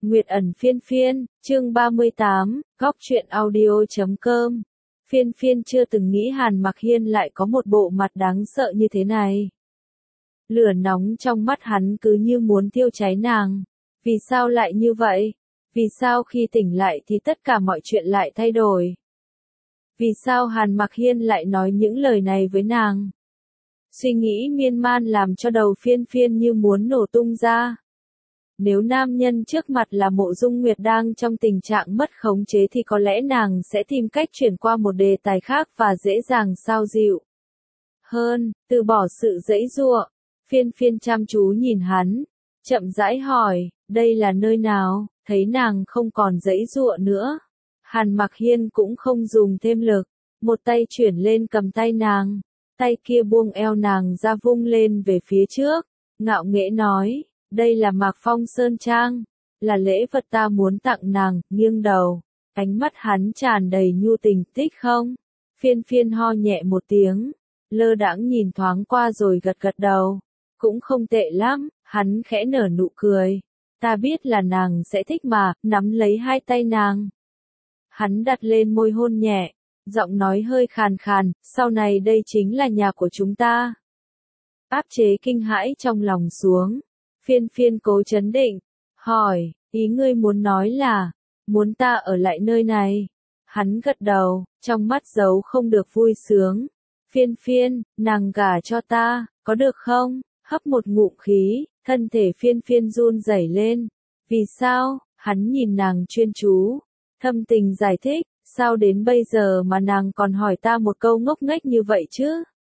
Nguyệt ẩn phiên phiên, chương 38, góc truyện audio.com. Phiên phiên chưa từng nghĩ Hàn Mặc Hiên lại có một bộ mặt đáng sợ như thế này. Lửa nóng trong mắt hắn cứ như muốn thiêu cháy nàng. Vì sao lại như vậy? Vì sao khi tỉnh lại thì tất cả mọi chuyện lại thay đổi? Vì sao Hàn Mặc Hiên lại nói những lời này với nàng? Suy nghĩ miên man làm cho đầu phiên phiên như muốn nổ tung ra. Nếu nam nhân trước mặt là Mộ Dung Nguyệt đang trong tình trạng mất khống chế thì có lẽ nàng sẽ tìm cách chuyển qua một đề tài khác và dễ dàng xoa dịu hơn, từ bỏ sự giãy giụa. Phiên phiên chăm chú nhìn hắn, chậm rãi hỏi, đây là nơi nào? Thấy nàng không còn giãy giụa nữa, Hàn Mặc Hiên cũng không dùng thêm lực, một tay chuyển lên cầm tay nàng, tay kia buông eo nàng ra vung lên về phía trước, ngạo nghễ nói, đây là Mạc Phong Sơn Trang, là lễ vật ta muốn tặng nàng. Nghiêng đầu, ánh mắt hắn tràn đầy nhu tình. Thích không? Phiên phiên ho nhẹ một tiếng, lơ đãng nhìn thoáng qua rồi gật gật đầu, cũng không tệ lắm. Hắn khẽ nở nụ cười, ta biết là nàng sẽ thích mà. Nắm lấy hai tay nàng, hắn đặt lên môi hôn nhẹ, giọng nói hơi khàn khàn, sau này đây chính là nhà của chúng ta. Áp chế kinh hãi trong lòng xuống, phiên phiên cố trấn định, hỏi, ý ngươi muốn nói là, muốn ta ở lại nơi này? Hắn gật đầu, trong mắt giấu không được vui sướng. Phiên phiên, nàng gả cho ta, có được không? Hấp một ngụm khí, thân thể phiên phiên run rẩy lên. Vì sao? Hắn nhìn nàng chuyên chú, thâm tình giải thích, sao đến bây giờ mà nàng còn hỏi ta một câu ngốc nghếch như vậy chứ?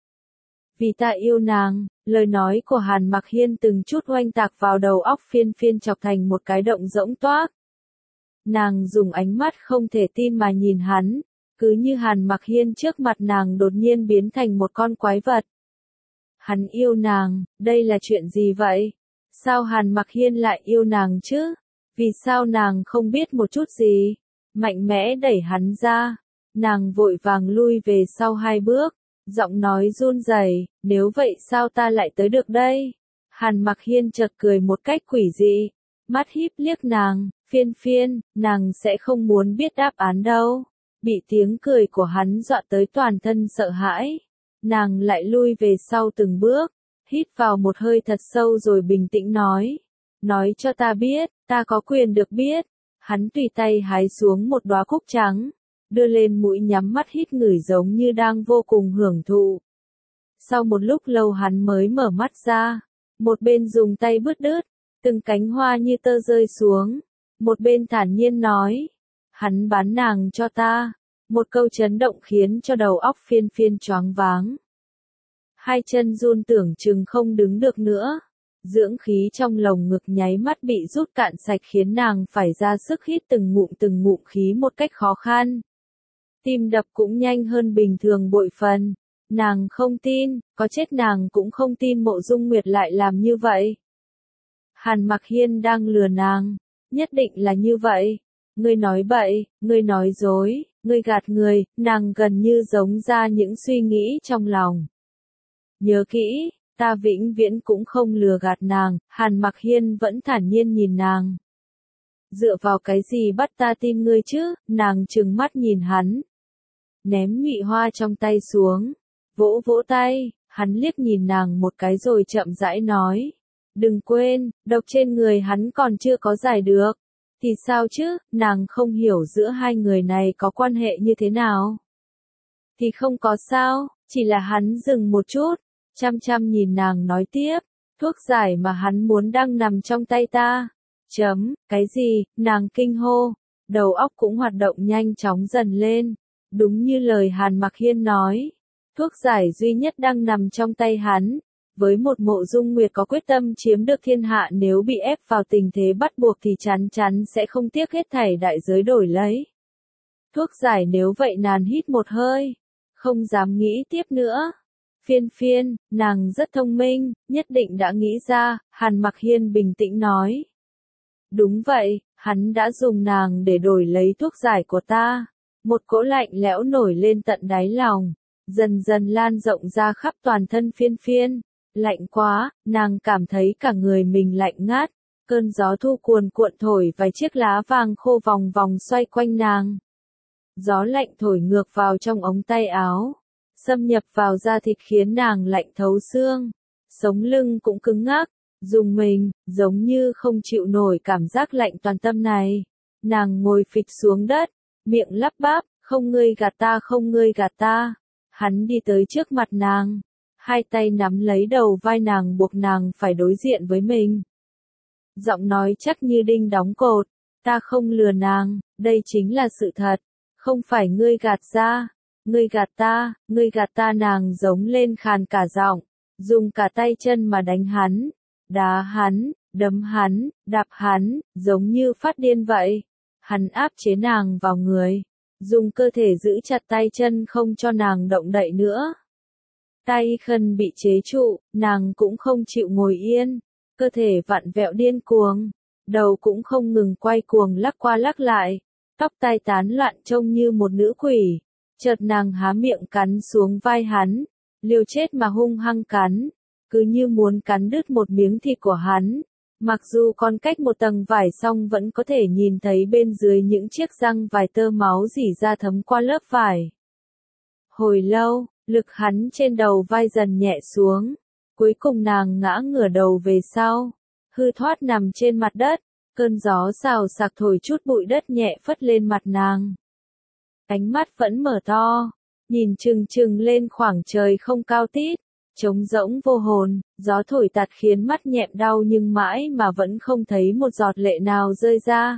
Vì ta yêu nàng. Lời nói của Hàn Mặc Hiên từng chút oanh tạc vào đầu óc phiên phiên chọc thành một cái động rỗng toác. Nàng dùng ánh mắt không thể tin mà nhìn hắn, cứ như Hàn Mặc Hiên trước mặt nàng đột nhiên biến thành một con quái vật. Hắn yêu nàng, đây là chuyện gì vậy? Sao Hàn Mặc Hiên lại yêu nàng chứ? Vì sao nàng không biết một chút gì? Mạnh mẽ đẩy hắn ra, nàng vội vàng lui về sau 2 bước. Giọng nói run rẩy, nếu vậy sao ta lại tới được đây? Hàn Mặc Hiên chợt cười một cách quỷ dị, mắt híp liếc nàng, phiên phiên, nàng sẽ không muốn biết đáp án đâu. Bị tiếng cười của hắn dọa tới toàn thân sợ hãi, nàng lại lui về sau từng bước, hít vào một hơi thật sâu rồi bình tĩnh nói cho ta biết, ta có quyền được biết. Hắn tùy tay hái xuống một đóa cúc trắng, đưa lên mũi nhắm mắt hít ngửi giống như đang vô cùng hưởng thụ. Sau một lúc lâu hắn mới mở mắt ra, một bên dùng tay bứt đứt, từng cánh hoa như tơ rơi xuống, một bên thản nhiên nói, hắn bán nàng cho ta. Một câu chấn động khiến cho đầu óc phiên phiên choáng váng. 2 chân run tưởng chừng không đứng được nữa. Dưỡng khí trong lồng ngực nháy mắt bị rút cạn sạch khiến nàng phải ra sức hít từng ngụm khí một cách khó khăn. Tim đập cũng nhanh hơn bình thường bội phần. Nàng không tin, có chết nàng cũng không tin Mộ Dung Nguyệt lại làm như vậy. Hàn Mặc Hiên đang lừa nàng, nhất định là như vậy. Ngươi nói bậy, ngươi nói dối, ngươi gạt người. Nàng gần như giống ra những suy nghĩ trong lòng. Nhớ kỹ, ta vĩnh viễn cũng không lừa gạt nàng. Hàn Mặc Hiên vẫn thản nhiên nhìn nàng. Dựa vào cái gì bắt ta tin ngươi chứ? Nàng trừng mắt nhìn hắn, ném nhụy hoa trong tay xuống, vỗ vỗ tay. Hắn liếc nhìn nàng một cái rồi chậm rãi nói, đừng quên, độc trên người hắn còn chưa có giải được. Thì sao chứ? Nàng không hiểu giữa hai người này có quan hệ như thế nào. Thì không có sao, chỉ là hắn dừng một chút, chăm chăm nhìn nàng nói tiếp, thuốc giải mà hắn muốn đang nằm trong tay ta. Cái gì? Nàng kinh hô, đầu óc cũng hoạt động nhanh chóng dần lên. Đúng như lời Hàn Mặc Hiên nói, thuốc giải duy nhất đang nằm trong tay hắn. Với một Mộ Dung Nguyệt có quyết tâm chiếm được thiên hạ, nếu bị ép vào tình thế bắt buộc thì chắn chắn sẽ không tiếc hết thảy đại giới đổi lấy thuốc giải. Nếu vậy nàng hít một hơi, không dám nghĩ tiếp nữa. Phiên phiên, nàng rất thông minh, nhất định đã nghĩ ra. Hàn Mặc Hiên bình tĩnh nói, đúng vậy, hắn đã dùng nàng để đổi lấy thuốc giải của ta. Một cỗ lạnh lẽo nổi lên tận đáy lòng, dần dần lan rộng ra khắp toàn thân phiên phiên. Lạnh quá, nàng cảm thấy cả người mình lạnh ngắt, Cơn gió thu cuồn cuộn thổi vài chiếc lá vàng khô vòng vòng xoay quanh nàng. Gió lạnh thổi ngược vào trong ống tay áo, xâm nhập vào da thịt khiến nàng lạnh thấu xương. Sống lưng cũng cứng ngắc, rùng mình, giống như không chịu nổi cảm giác lạnh toàn tâm này. Nàng ngồi phịch xuống đất, miệng lắp bắp, không ngươi gạt ta, không ngươi gạt ta. Hắn đi tới trước mặt nàng, hai tay nắm lấy đầu vai nàng buộc nàng phải đối diện với mình. Giọng nói chắc như đinh đóng cột, ta không lừa nàng, đây chính là sự thật, không phải ngươi gạt ra, ngươi gạt ta, nàng giống lên khàn cả giọng, dùng cả tay chân mà đánh hắn, đá hắn, đấm hắn, đạp hắn, giống như phát điên vậy. Hắn áp chế nàng vào người, dùng cơ thể giữ chặt tay chân không cho nàng động đậy nữa. Tay khân bị chế trụ, nàng cũng không chịu ngồi yên, cơ thể vặn vẹo điên cuồng, đầu cũng không ngừng quay cuồng lắc qua lắc lại, tóc tai tán loạn trông như một nữ quỷ. Chợt nàng há miệng cắn xuống vai hắn, liều chết mà hung hăng cắn, cứ như muốn cắn đứt một miếng thịt của hắn. Mặc dù còn cách một tầng vải song vẫn có thể nhìn thấy bên dưới những chiếc răng vài tơ máu rỉ ra thấm qua lớp vải. Hồi lâu, lực hắn trên đầu vai dần nhẹ xuống, cuối cùng nàng ngã ngửa đầu về sau, hư thoát nằm trên mặt đất, cơn gió xào xạc thổi chút bụi đất nhẹ phất lên mặt nàng. Ánh mắt vẫn mở to, nhìn chừng chừng lên khoảng trời không cao tít, trống rỗng vô hồn, gió thổi tạt khiến mắt nhẹm đau nhưng mãi mà vẫn không thấy một giọt lệ nào rơi ra.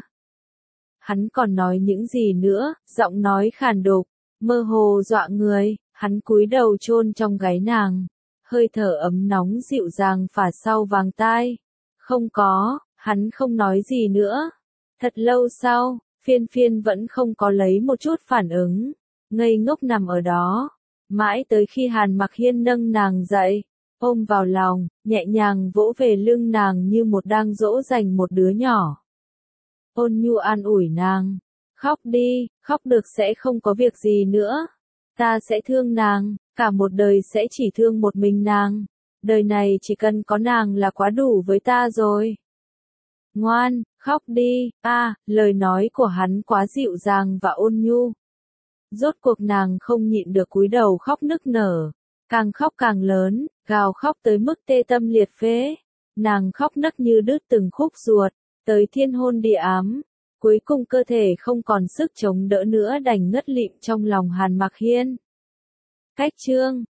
Hắn còn nói những gì nữa, giọng nói khàn đục, mơ hồ dọa người, hắn cúi đầu chôn trong gáy nàng, hơi thở ấm nóng dịu dàng phả sau vàng tai. Không có, hắn không nói gì nữa. Thật lâu sau, Phiên Phiên vẫn không có lấy một chút phản ứng, ngây ngốc nằm ở đó. Mãi tới khi Hàn Mặc Hiên nâng nàng dậy, ôm vào lòng, nhẹ nhàng vỗ về lưng nàng như một đang dỗ dành một đứa nhỏ. Ôn nhu an ủi nàng, khóc đi, khóc được sẽ không có việc gì nữa. Ta sẽ thương nàng, cả một đời sẽ chỉ thương một mình nàng. Đời này chỉ cần có nàng là quá đủ với ta rồi. Ngoan, khóc đi, lời nói của hắn quá dịu dàng và ôn nhu. Rốt cuộc nàng không nhịn được cúi đầu khóc nức nở, càng khóc càng lớn, gào khóc tới mức tê tâm liệt phế. Nàng khóc nấc như đứt từng khúc ruột, tới thiên hôn địa ám. Cuối cùng cơ thể không còn sức chống đỡ nữa đành ngất lịm trong lòng Hàn Mặc Hiên. Cách chương